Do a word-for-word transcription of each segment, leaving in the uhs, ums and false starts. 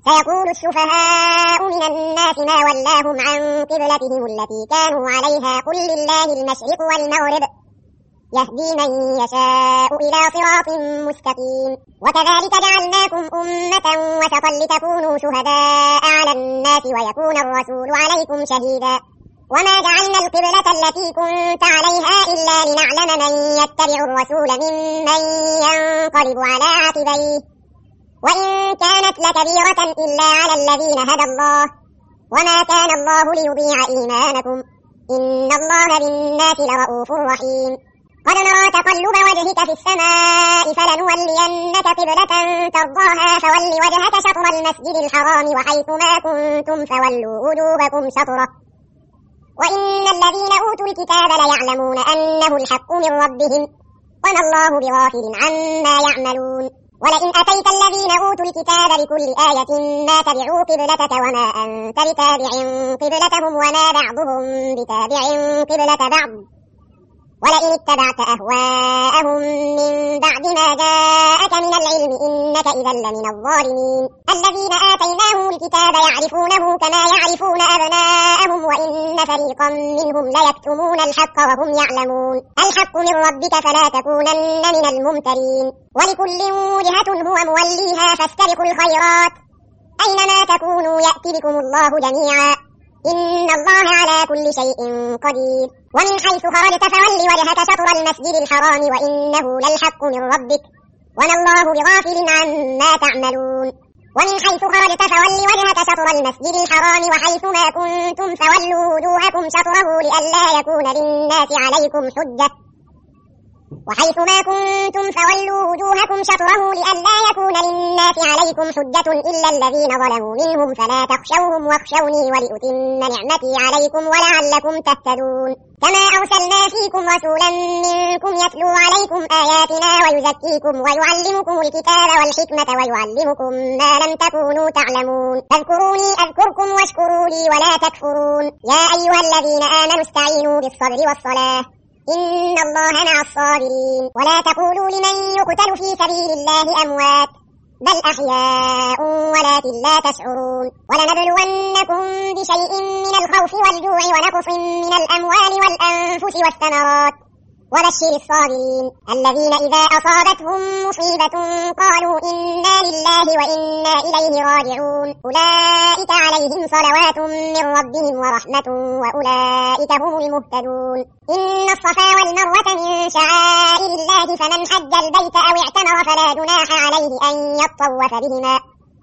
سيقول السفهاء من الناس ما ولاهم عن قبلتهم التي كانوا عليها قل لله المشرق والمغرب يهدي من يشاء إلى صراط مستقيم. وكذلك جعلناكم أمة وسطا لتكونوا شهداء على الناس ويكون الرسول عليكم شهيدا. وما جعلنا القبلة التي كنت عليها إلا لنعلم من يتبع الرسول ممن ينقلب على عقبيه وإن كانت لكبيرة إلا على الذين هدى الله وما كان الله ليضيع إيمانكم إن الله بالناس لرؤوف رحيم. قد نرى تقلب وجهك في السماء فلنولينك قبلة ترضاها فول وجهك شطر المسجد الحرام وحيث ما كنتم فولوا وجوهكم شطره وإن الذين أوتوا الكتاب ليعلمون أنه الحق من ربهم وما الله بغافل عما يعملون. ولئن أتيت الذين أوتوا الكتاب بكل آية ما تبعوا قبلتك وما أنت بتابع قبلتهم وما بعضهم بتابع قبلة بعض ولئن اتبعت أهواءهم من بعد ما جاءك من العلم إنك إذا لمن الظالمين. الذين آتيناهم الكتاب يعرفونه كما يعرفون أبناءهم وإن فريقا منهم ليكتمون الحق وهم يعلمون. الحق من ربك فلا تكونن من الممترين. ولكل وجهة هو موليها فاستبقوا الخيرات أينما تكونوا يأتي بكم الله جميعا إن الله على كل شيء قدير. ومن حيث خرجت فول وجهك شطر المسجد الحرام وإنه للحق من ربك وما الله بغافل عما تعملون. ومن حيث خرجت فول وجهك شطر المسجد الحرام وحيث ما كنتم فولوا وجوهكم شطره لئلا يكون للناس عليكم حجة وحيث ما كنتم فولوا وجوهكم شطره لئلا يكون للناس عليكم حجة إلا الذين ظلموا منهم فلا تخشوهم واخشوني ولأتم نعمتي عليكم ولعلكم تهتدون. كما أرسلنا فيكم رسولا منكم يتلو عليكم آياتنا ويزكيكم ويعلمكم الكتاب والحكمة ويعلمكم ما لم تكونوا تعلمون. فاذكروني أذكركم واشكروا لي ولا تكفرون. يا أيها الذين آمنوا استعينوا بالصبر والصلاة إن الله مع الصابرين. ولا تقولوا لمن يقتل في سبيل الله أموات بل أحياء ولكن لا تشعرون. ولنبلونكم بشيء من الخوف والجوع ونقص من الأموال والأنفس والثمرات وبشر الصابرين الذين إذا أصابتهم مصيبة قالوا إنا لله وإنا إليه راجعون أولئك عليهم صلوات من ربهم ورحمة وأولئك هم المهتدون. إن الصفا والمروة من شعائر الله فمن حج البيت أو اعتمر فلا جناح عليه أن يطوف بهما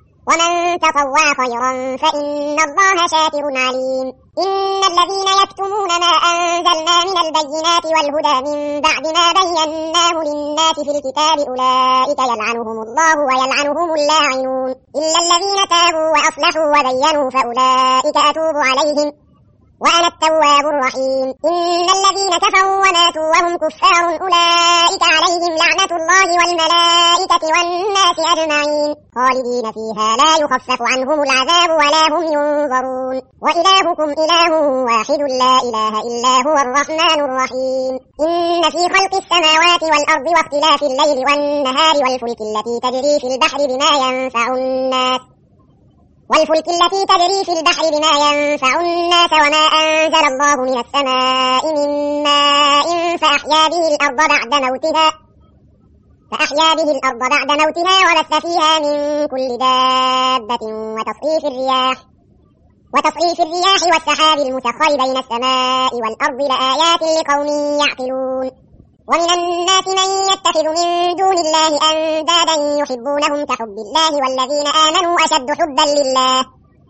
ومن تطوع خيرا فإن الله شاكر عليم. إن الذين يكتمون ما أنزلنا من البينات والهدى من بعد ما بيناه للناس في الكتاب أولئك يلعنهم الله ويلعنهم اللاعنون إلا الذين تابوا وأصلحوا وبينوا فأولئك أتوب عليهم وأنا التواب الرحيم. إن الذين كفروا وماتوا وهم كفار أولئك عليهم لعنة الله والملائكة والناس أجمعين خالدين فيها لا يخفف عنهم العذاب ولا هم ينظرون. وإلهكم إله واحد لا إله إلا هو الرحمن الرحيم. إن في خلق السماوات والأرض واختلاف الليل والنهار والفلك التي تجري في البحر بما ينفع الناس والفلك التي تجري في البحر بما ينفع الناس وما أنزل الله من السماء من ماء فأحيا به الأرض بعد موتها فأحيا به الأرض بعد موتها وبث فيها من كل دابة وتصريف الرياح وتصريف الرياح والسحاب المسخر بين السماء والأرض لآيات لقوم يعقلون. ومن الناس من يتخذ من دون الله أندادا يحبونهم كحب الله والذين آمنوا أشد حبا لله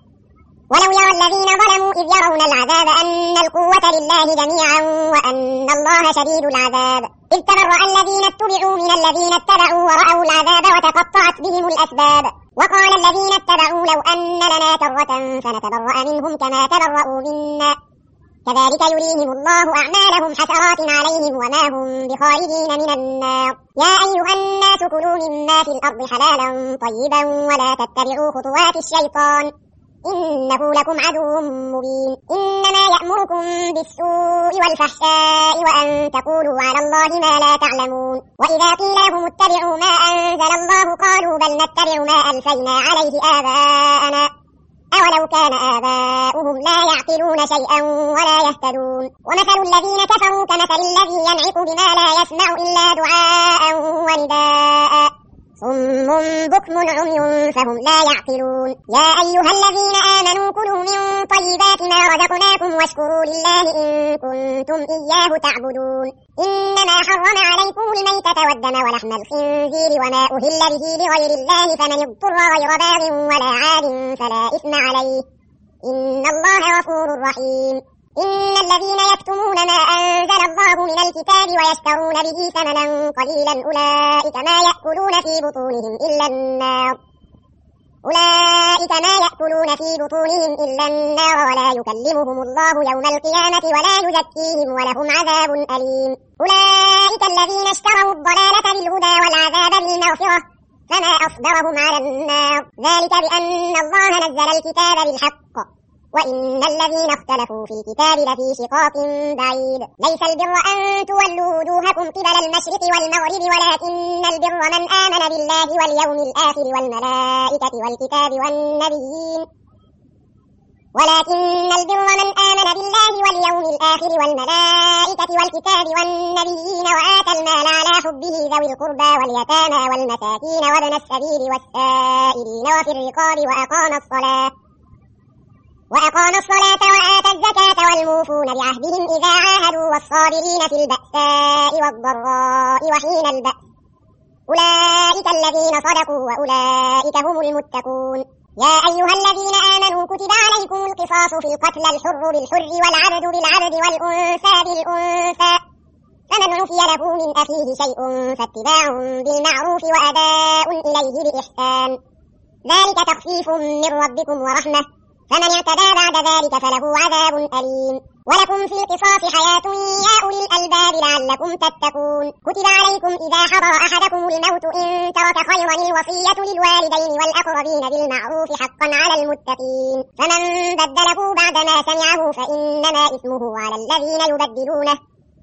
ولو يرى الذين ظلموا إذ يرون العذاب أن القوة لله جميعا وأن الله شديد العذاب إذ تبرأ الذين اتبعوا من الذين اتبعوا ورأوا العذاب وتقطعت بهم الأسباب وقال الذين اتبعوا لو أن لنا كرة فنتبرأ منهم كما تبرأوا منا كذلك يريهم الله أعمالهم حسرات عليهم وما هم بخارجين من النار. يا أيها الناس كلوا مما في الأرض حلالا طيبا ولا تتبعوا خطوات الشيطان إنه لكم عدو مبين. إنما يأمركم بالسوء والفحشاء وأن تقولوا على الله ما لا تعلمون. وإذا قيل لهم اتبعوا ما أنزل الله قالوا بل نتبع ما ألفينا عليه آباءنا ولو كان آباؤهم لا يعقلون شيئا ولا يهتدون ومثل الذين كفروا كمثل الذي ينعق بما لا يسمع إلا دعاء ونداء صم بكم عمي فهم لا يعقلون يا أيها الذين آمنوا كلوا من طيبات ما رزقناكم واشكروا لله إن كنتم إياه تعبدون إنما حرم عليكم الميتة والدم ولحم الخنزير وما أهل به لغير الله فمن اضطر غير باغ ولا عاد فلا إثم عليه إن الله غفور رحيم إن الذين يكتمون ما أنزل الله من الكتاب ويشترون به ثمنا قليلا أولئك ما يأكلون في بطونهم إلا النار أولئك ما يأكلون في بطونهم إلا النار ولا يكلمهم الله يوم القيامة ولا يزكيهم ولهم عذاب أليم أولئك الذين اشتروا الضلالة بالهدى والعذاب بالمغفرة فما أصبرهم على النار ذلك بأن الله نزل الكتاب بالحق وإن الذين اختلفوا في الكتاب لفي شقاق بعيد ليس البر أن تولوا وجوهكم قبل المشرق والمغرب ولكن البر من آمن بالله واليوم الآخر والملائكة والكتاب والنبيين ولكن البر من آمن بالله واليوم الآخر والملائكة والكتاب والنبيين وآتى المال على حبه ذوي القربى واليتامى والمساكين وابن السبيل والسائلين وفي الرقاب وأقام الصلاة وأقام الصلاة وآتى الزكاة والموفون بعهدهم إذا عاهدوا والصابرين في البأساء والضراء وحين البأس أولئك الذين صدقوا وأولئك هم المتقون يا أيها الذين آمنوا كتب عليكم القصاص في القتلى الحر بالحر والعبد بالعبد والأنثى بالأنثى فمن عفي له من أخيه شيء فاتباع بالمعروف وأداء إليه بإحسان ذلك تخفيف من ربكم ورحمة فمن اعتدى بعد ذلك فله عذاب أليم ولكم في القصاص حياة يا أولي الألباب لعلكم تتقون كتب عليكم إذا حضر أحدكم الموت إن ترك خيرا الوصية للوالدين والأقربين بالمعروف حقا على المتقين فمن بدله بعدما سمعه فإنما إثمه على الذين يبدلونه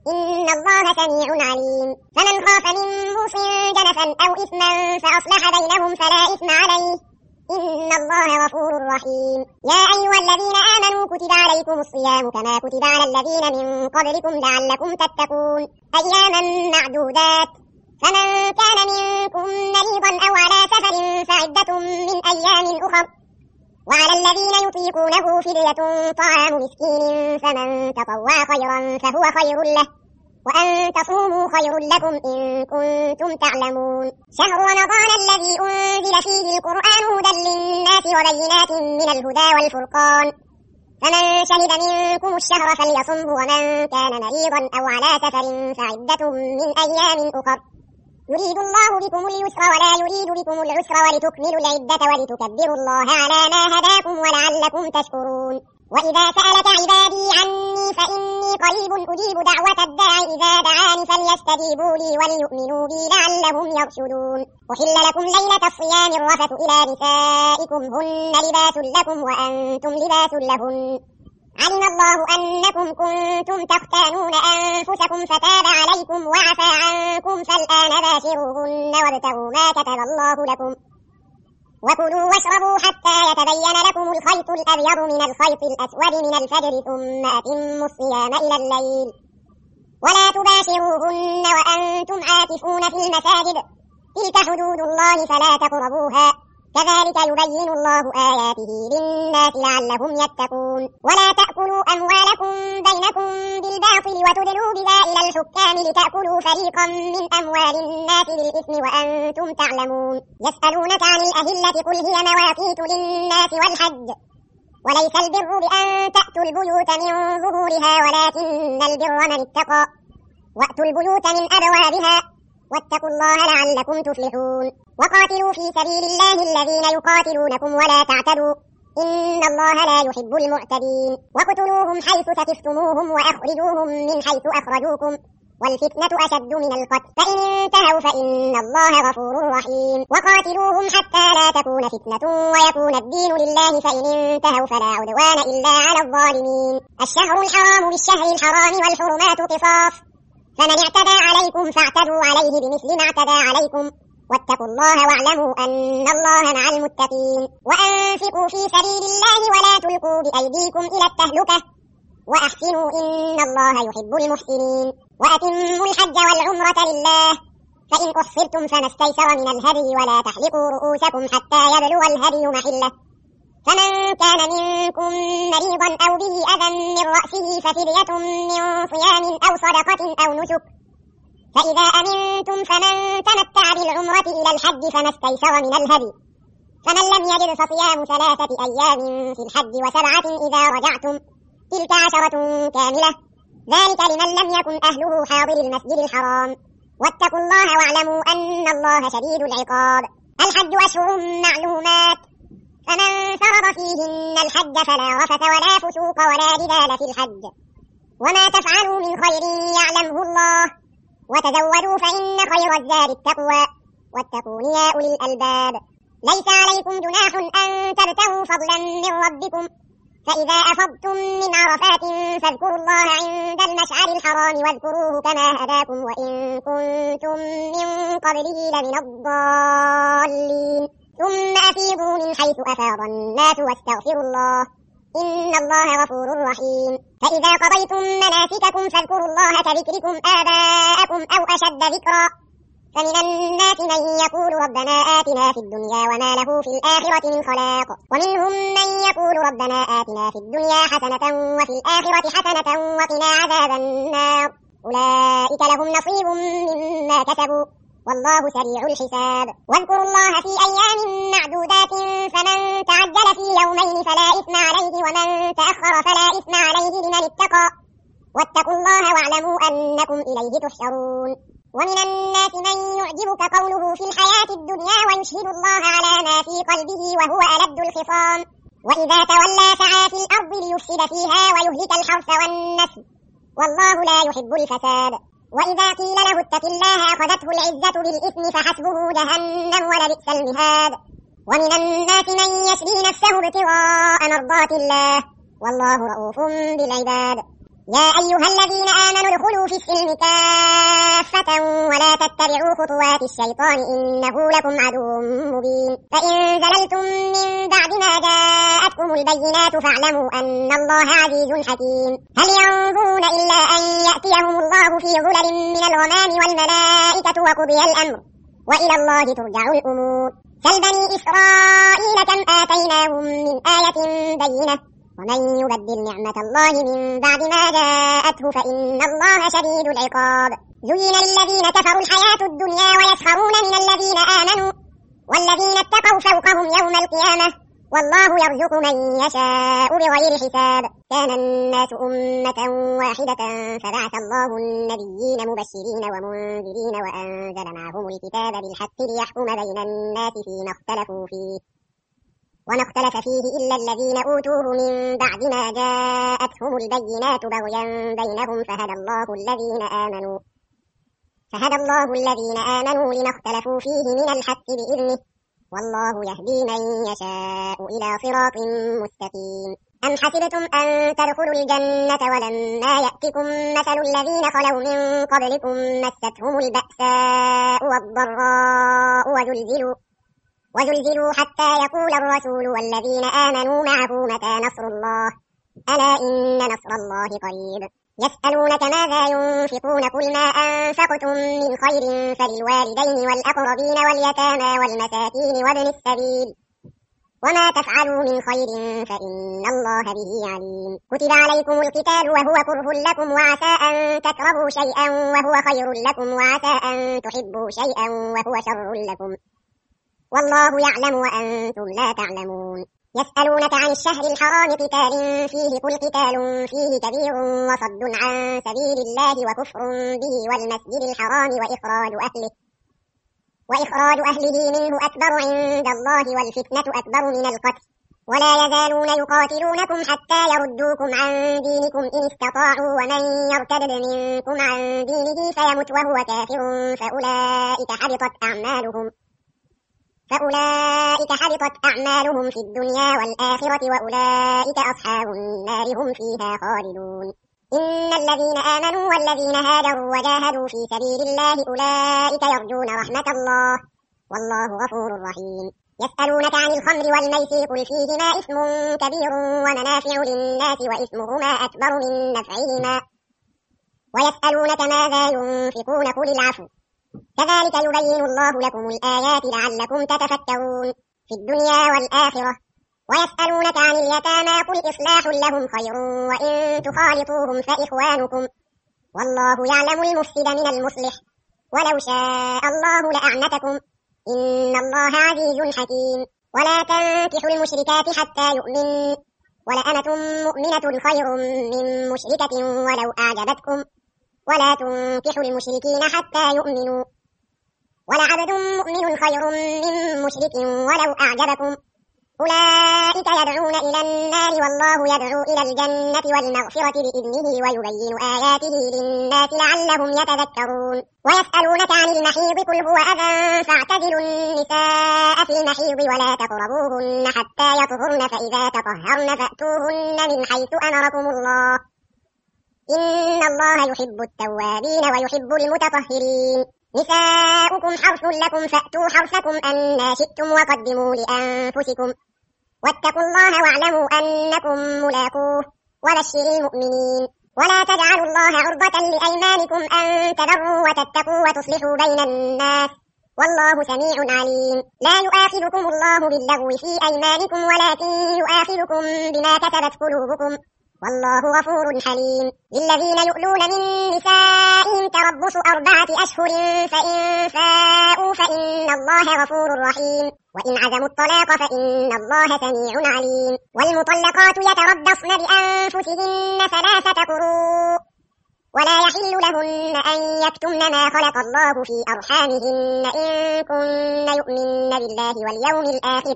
إن الله سميع عليم فمن خاف من موص جنفا أو إثما فأصلح بينهم فلا إثم عليه إن الله غفور رحيم يا أيها الذين آمنوا كتب عليكم الصيام كما كتب على الذين من قبلكم لعلكم تتقون أياما معدودات فمن كان منكم مريضا أو على سفر فعدة من أيام أخر وعلى الذين يطيقونه فدية طعام مسكين فمن تطوع خيرا فهو خير له وأن تصوموا خير لكم إن كنتم تعلمون شهر رمضان الذي أنزل فيه القرآن هدى للناس وبينات من الهدى والفرقان فمن شهد منكم الشهر فليصمه ومن كان مريضا أو على سفر فعدة من أيام أخر يريد الله بكم اليسر ولا يريد بكم العسر ولتكملوا العدة ولتكبروا الله على ما هداكم ولعلكم تشكرون وإذا سألك عبادي عني فإني قريب أجيب دعوة الداع إذا دعاني فليستجيبوا لي وليؤمنوا بي لعلهم يرشدون أحل لكم ليلة الصيام الرفث إلى نسائكم هن لباس لكم وأنتم لباس لهن علم الله أنكم كنتم تختانون أنفسكم فتاب عليكم وعفى عنكم فالآن باشروهن وابتغوا ما كتب الله لكم وكلوا واشربوا حتى يتبين لكم الخيط الأبيض من الخيط الأسود من الفجر ثم أتموا الصيام إلى الليل ولا تباشروهن وأنتم عاكفون في المساجد تلك حدود الله فلا تقربوها كذلك يبين الله آياته للناس لعلهم يتقون ولا تأكلوا أموالكم بينكم بالباطل وتدلوا بها إلى الحكام لتأكلوا فريقا من أموال الناس بالإثم وأنتم تعلمون يسألونك عن الأهلة قل هي مواقيت للناس والحج وليس البر بأن تأتوا البيوت من ظهورها ولكن البر من اتقى وأتوا البيوت من أبوابها واتقوا الله لعلكم تفلحون وقاتلوا في سبيل الله الذين يقاتلونكم ولا تعتدوا إن الله لا يحب المعتدين وقتلوهم حيث ثقفتموهم وأخرجوهم من حيث أخرجوكم والفتنة أشد من القتل فإن انتهوا فإن الله غفور رحيم وقاتلوهم حتى لا تكون فتنة ويكون الدين لله فإن انتهوا فلا عدوان إلا على الظالمين الشهر الحرام بالشهر الحرام والحرمات قصاص فمن اعتدى عليكم فاعتدوا عليه بمثل ما اعتدى عليكم واتقوا الله واعلموا أن الله مع المتقين وأنفقوا في سبيل الله ولا تلقوا بأيديكم إلى التهلكة وأحسنوا إن الله يحب المحسنين وأتموا الحج والعمرة لله فإن أحصرتم فما استيسر من الهدي ولا تحلقوا رؤوسكم حتى يبلغ الهدي محله فمن كان منكم مريضا أو به أذى من رأسه ففدية من صيام أو صدقة أو نسك فإذا أمنتم فمن تمتع بالعمرة إلى الحج فما استيسر من الهدي فمن لم يجد فصيام ثلاثة أيام في الحج وسبعة إذا رجعتم تلك عشرة كاملة ذلك لمن لم يكن أهله حاضر المسجد الحرام واتقوا الله واعلموا أن الله شديد العقاب الحج أشهر معلومات فمن فرض فيهن الحج فلا رفث ولا فسوق ولا جدال في الحج وما تفعلوا من خير يعلمه الله وتزودوا فإن خير الزاد التقوى واتقون يا أولي الألباب ليس عليكم جناح أن تبتغوا فضلا من ربكم فإذا أفضتم من عرفات فاذكروا الله عند المشعر الحرام واذكروه كما هداكم وإن كنتم من قبله لمن الضالين ثم أفيضوا من حيث أفاض الناس واستغفروا الله إن الله غفور رحيم فإذا قضيتم مناسككم فاذكروا الله كذكركم آباءكم أو أشد ذكرا فمن الناس من يقول ربنا آتنا في الدنيا وما له في الآخرة من خلاق ومنهم من يقول ربنا آتنا في الدنيا حسنة وفي الآخرة حسنة وقنا عذاب النار أولئك لهم نصيب مما كسبوا والله سريع الحساب واذكروا الله في أيام معدودات فمن تعجل في يومين فلا إثم عليه ومن تأخر فلا إثم عليه لمن اتقى واتقوا الله واعلموا أنكم إليه تحشرون ومن الناس من يعجبك قوله في الحياة الدنيا ويشهد الله على ما في قلبه وهو ألد الخصام وإذا تولى سعى في الأرض ليفسد فيها ويهلك الحرث والنسل والله لا يحب الفساد وإذا قيل له اتق الله أخذته العزة بالإثم فحسبه جهنم ولبئس المهاد ومن الناس من يشري نفسه ابتغاء مرضات الله والله رؤوف بالعباد يا أيها الذين آمنوا ادخلوا في السلم كافة ولا تتبعوا خطوات الشيطان إنه لكم عدو مبين فإن زللتم من بعد ما جاءتكم البينات فاعلموا أن الله عزيز حكيم هل ينظرون إلا أن يأتيهم الله في ظلل من الغمام والملائكة وقضي الأمر وإلى الله ترجع الأمور سل بني إسرائيل كم آتيناهم من آية بينة ومن يبدل نعمة الله من بعد ما جاءته فإن الله شديد العقاب زين للذين كفروا الحياة الدنيا ويسخرون من الذين آمنوا والذين اتقوا فوقهم يوم القيامة والله يرزق من يشاء بغير حساب كان الناس أمة واحدة فبعث الله النبيين مبشرين ومنذرين وأنزل معهم الكتاب بالحق ليحكم بين الناس فيما اختلفوا فيه وما اختلف فيه إلا الذين أوتوه من بعد ما جاءتهم البينات بغيا بينهم فهدى الله الذين آمنوا فهدى الله الذين آمنوا لما اختلفوا فيه من الحق بإذنه والله يهدي من يشاء إلى صراط مستقيم أم حسبتم أن تدخلوا الجنة ولما يأتكم مثل الذين خلوا من قبلكم مستهم البأساء والضراء وزلزلوا وزلزلوا حتى يقول الرسول والذين آمنوا معه متى نصر الله ألا إن نصر الله قريب يسألونك ماذا ينفقون قل ما أنفقتم من خير فللوالدين والأقربين واليتامى والمساكين وابن السبيل وما تفعلوا من خير فإن الله به عليم كتب عليكم القتال وهو كره لكم وعسى أن تكرهوا شيئا وهو خير لكم وعسى أن تحبوا شيئا وهو شر لكم والله يعلم وأنتم لا تعلمون يسألونك عن الشهر الحرام قتال فيه قل قتال فيه كبير وصد عن سبيل الله وكفر به والمسجد الحرام وإخراج أهله وإخراج أهله منه أكبر عند الله والفتنة أكبر من القتل ولا يزالون يقاتلونكم حتى يردوكم عن دينكم إن استطاعوا ومن يرتد منكم عن دينه فيمت وهو كافر فأولئك حبطت أعمالهم فأولئك حبطت أعمالهم في الدنيا والآخرة وأولئك أصحاب النار هم فيها خالدون إن الذين آمنوا والذين هاجروا وجاهدوا في سبيل الله أولئك يرجون رحمة الله والله غفور رحيم. يسألونك عن الخمر والميسر قل فيهما إثم كبير ومنافع للناس وإثمهما أكبر من نفعهما ويسألونك ماذا ينفقون قل العفو كذلك يبين الله لكم الآيات لعلكم تتفكرون في الدنيا والآخرة. ويسألونك عن اليتامى قل إصلاح لهم خير وإن تخالطوهم فإخوانكم والله يعلم المفسد من المصلح ولو شاء الله لأعنتكم إن الله عزيز حكيم. ولا تنكحوا المشركات حتى يؤمنوا ولأمة مؤمنة خير من مشركة ولو أعجبتكم ولا تنكحوا المشركين حتى يؤمنوا ولعبد مؤمن خير من مشرك ولو أعجبكم أولئك يدعون إلى النار والله يدعو إلى الجنة والمغفرة بإذنه ويبين آياته للناس لعلهم يتذكرون. ويسألونك عن المحيض قل هو أذى فاعتزلوا النساء في المحيض ولا تقربوهن حتى يطهرن فإذا تطهرن فأتوهن من حيث أمركم الله إن الله يحب التوابين ويحب المتطهرين. نساؤكم حرث لكم فأتوا حرثكم أنى شئتم وقدموا لأنفسكم واتقوا الله واعلموا أنكم ملاقوه وبشر المؤمنين. ولا تجعلوا الله عرضة لأيمانكم أن تبروا وتتقوا وتصلحوا بين الناس والله سميع عليم. لا يؤاخذكم الله باللغو في أيمانكم ولكن يؤاخذكم بما كسبت قلوبكم والله غفور حليم. للذين يؤلون من نسائهم تربص أربعة أشهر فإن فاءوا فإن الله غفور رحيم وإن عزموا الطلاق فإن الله سميع عليم. والمطلقات يتربصن بأنفسهن ثلاثة قروء ولا يحل لهن أن يكتمن ما خلق الله في أرحامهن إن كن يؤمن بالله واليوم الآخر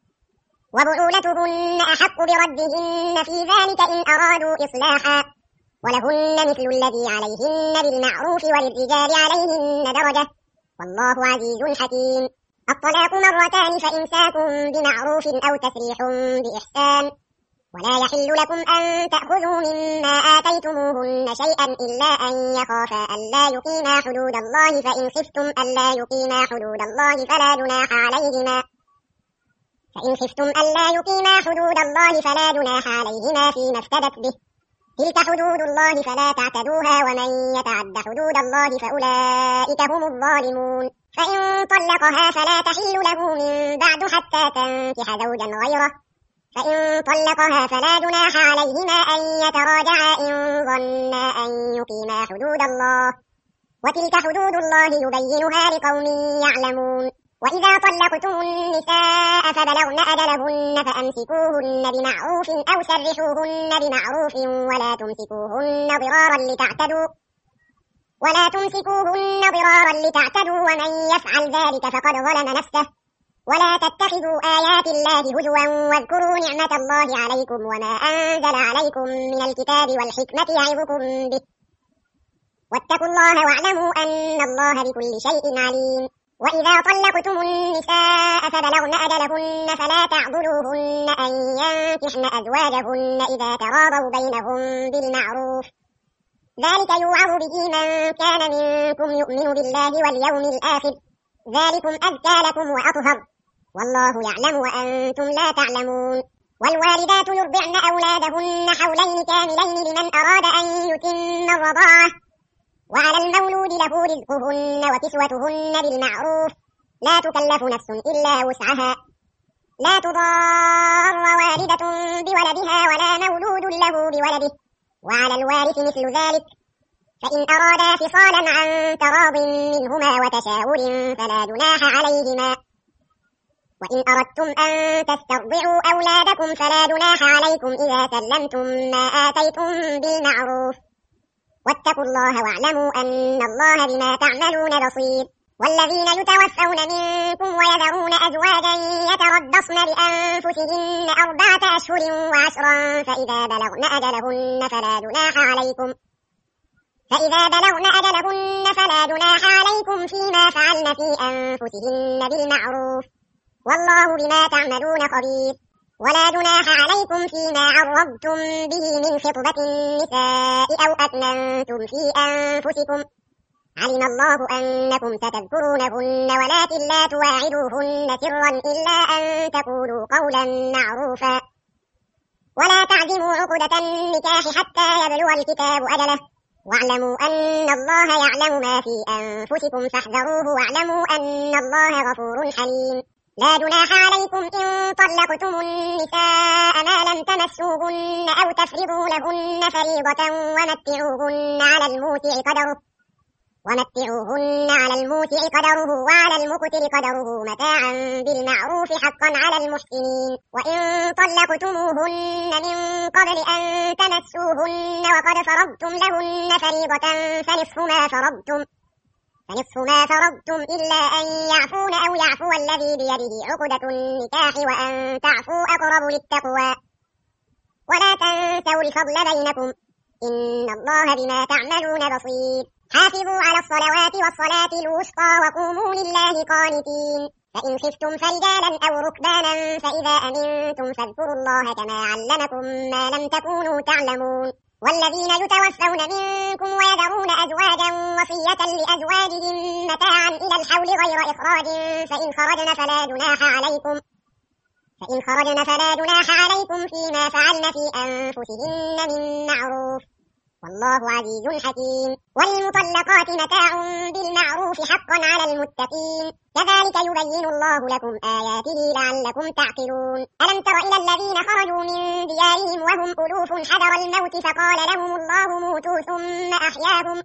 وبعولتهن أحق بردهن في ذلك إن أرادوا إصلاحا ولهن مثل الذي عليهن بالمعروف وللرجال عليهن درجة والله عزيز حكيم. الطلاق مرتان فإمساك بمعروف أو تسريح بإحسان ولا يحل لكم أن تأخذوا مما آتيتموهن شيئا إلا أن يخافا ألا يقيما حدود الله فإن خفتم ألا يقيما حدود الله فلا جناح عليهما فإن خفتم ألا يقيما حدود الله فلا جناح عليهما فيما افتدت به تلك حدود الله فلا تعتدوها ومن يتعد حدود الله فأولئك هم الظالمون. فإن طلقها فلا تحل له من بعد حتى تنكح زوجا غيره فإن طلقها فلا جناح عليهما أن يتراجعا إن ظنا أن يقيما حدود الله وتلك حدود الله يبينها لقوم يعلمون. وإذا طلقتم النساء فبلغن أجلهن فأمسكوهن بمعروف أو سرحوهن بمعروف ولا تمسكوهن ضرارا لتعتدوا ولا تمسكوهن ضرارا لتعتدوا ومن يفعل ذلك فقد ظلم نفسه. ولا تتخذوا آيات الله هزوا واذكروا نعمة الله عليكم وما أنزل عليكم من الكتاب والحكمة يعظكم به واتقوا الله واعلموا أن الله بكل شيء عليم. وإذا طلقتم النساء فبلغن أجلهن فلا تعضلوهن أن ينكحن أزواجهن إذا تراضوا بينهم بالمعروف ذلك يوعظ به من كان منكم يؤمن بالله واليوم الآخر ذلكم أزكى لكم وأطهر والله يعلم وأنتم لا تعلمون. والوالدات يرضعن أولادهن حولين كاملين لمن أراد أن يتم الرضاعة وعلى المولود له رزقهن وكسوتهن بالمعروف لا تكلف نفس إلا وسعها لا تضار والدة بولدها ولا مولود له بولده وعلى الوارث مثل ذلك فإن أرادا فصالا عن تراض منهما وتشاور فلا جناح عليهما. وإن أردتم أن تسترضعوا أولادكم فلا جناح عليكم إذا سلمتم ما آتيتم بالمعروف واتقوا الله واعلموا أن الله بما تعملون بصير. والذين يتوفون منكم ويذرون أزواجا يتربصن بأنفسهن أربعة أشهر وعشرا فإذا بلغن أجلهن فلا جناح عليكم فإذا بلغن أجلهن فلا جناح عليكم فيما فعلن في أنفسهن بالمعروف والله بما تعملون خبير. ولا جناح عليكم فيما عرضتم به من خطبة النساء أو أكننتم في أنفسكم علم الله أنكم ستذكرونهن ولكن لا تواعدوهن سرا إلا أن تقولوا قولا معروفا ولا تعزموا عقدة النكاح حتى يبلغ الكتاب أجله واعلموا أن الله يعلم ما في أنفسكم فاحذروه واعلموا أن الله غفور حليم. لا جناح عليكم إن طلقتم النساء ما لم تمسوهن أو تفرضوا لهن فريضة ومتعوهن على الموسع قدره ومتعوهن على الموسع قدره وعلى المقتر قدره متاعا بالمعروف حقا على المحسنين. وإن طلقتموهن من قبل أن تمسوهن وقد فرضتم لهن فريضة فنصف ما فرضتم فنصف ما فرضتم إلا أن يعفون أو يعفو الذي بيده عقدة النكاح وأن تعفوا أقرب للتقوى ولا تنسوا الفضل بينكم إن الله بما تعملون بصير. حافظوا على الصلوات والصلاة الوسطى وقوموا لله قانتين. فإن خفتم فرجالا أو ركبانا فإذا أمنتم فاذكروا الله كما علمكم ما لم تكونوا تعلمون. والذين يتوفون منكم ويذرون أزواجا وصية لأزواجهم متاعا إلى الحول غير إخراج فإن خرجن فلا جناح عليكم فإن خرجن فلا جناح عليكم فيما فعلن في أنفسهن من معروف والله عزيز حكيم. والمطلقات متاع بالمعروف حقا على المتقين كذلك يبين الله لكم آياته لعلكم تعقلون. ألم تر إلى الذين خرجوا من ديارهم وهم ألوف حذر الموت فقال لهم الله موتوا ثم أحياهم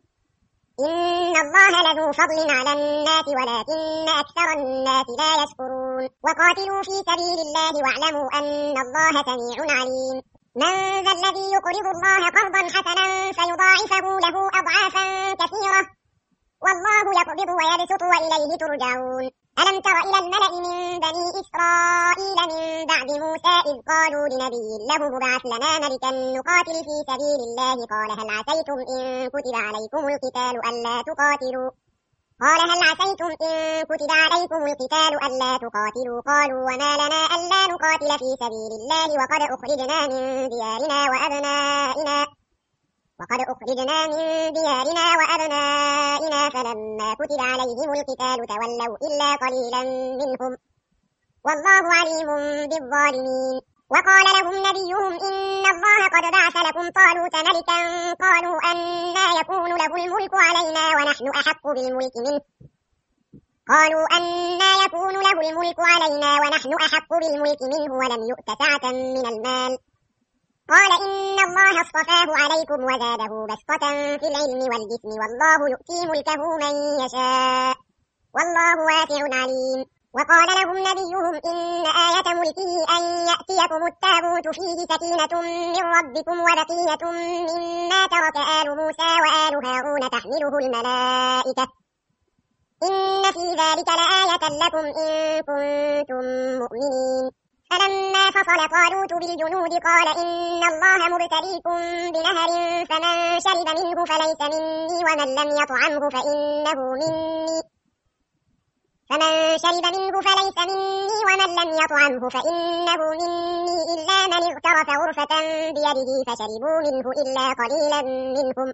إن الله لذو فضل على الناس ولكن أكثر الناس لا يشكرون. وقاتلوا في سبيل الله واعلموا أن الله سميع عليم. من ذا الذي يقرض الله قرضا حسنا فيضاعفه له أضعافا كثيرة والله يقبض ويبسط وإليه ترجعون. ألم تر إلى الملأ من بني إسرائيل من بعد موسى إذ قالوا لنبي له ابعث لنا ملكا نقاتل في سبيل الله قال هل عسيتم إن كتب عليكم القتال ألا تقاتلوا قال هل عسيتم إن كتب عليكم القتال ألا تقاتلوا قالوا وما لنا ألا نقاتل في سبيل الله وقد أخرجنا من ديارنا وأبنائنا وقد أخرجنا من ديارنا وأبنائنا فلما كتب عليهم القتال تولوا إلا قليلا منهم والله عليم بالظالمين. وقال لهم نبيهم إن الله قد بعث لكم طالوت ملكا قالوا أنى يكون له الملك علينا ونحن أحق بالملك منه قالوا أنى يكون له الملك علينا ونحن أحق بالملك منه ولم يؤت سعة من المال قال إن الله اصطفاه عليكم وزاده بسطة في العلم والجسم والله يؤتي ملكه من يشاء والله واسع عليم. وقال لهم نبيهم إن آية ملكه أن يأتيكم التابوت فيه سكينة من ربكم وبقية مما ترك آل موسى وآل هارون تحمله الملائكة إن في ذلك لآية لكم إن كنتم مؤمنين. فلما فصل طالوت بالجنود قال إن الله مبتليكم بنهر فمن شرب منه فليس مني ومن لم يطعمه فإنه مني فمن شرب منه فليس مني ومن لم يطعمه فإنه مني إلا من اغترف غرفة بيده فشربوا منه إلا قليلا منهم.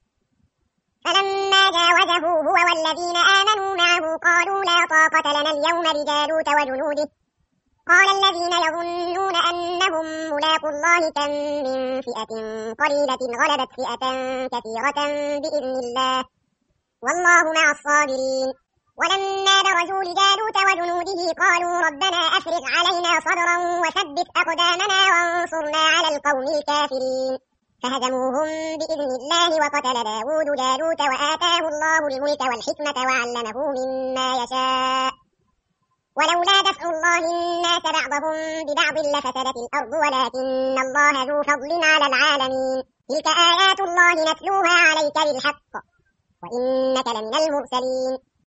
فلما جاوزه هو والذين آمنوا معه قالوا لا طاقة لنا اليوم بجالوت وجنوده قال الذين يظنون أنهم ملاقو الله كم من فئة قليلة غلبت فئة كثيرة بإذن الله والله مع الصابرين. ولما برزوا لجالوت وجنوده قالوا ربنا أفرغ علينا صبرا وثبت أقدامنا وانصرنا على القوم الكافرين فهزموهم بإذن الله وقتل داود جالوت وآتاه الله الملك والحكمة وعلمه مما يشاء ولولا دفع الله الناس بعضهم ببعض لفسدت الأرض ولكن الله ذو فضل على العالمين. تلك آيات الله نتلوها عليك بالحق وإنك لمن المرسلين.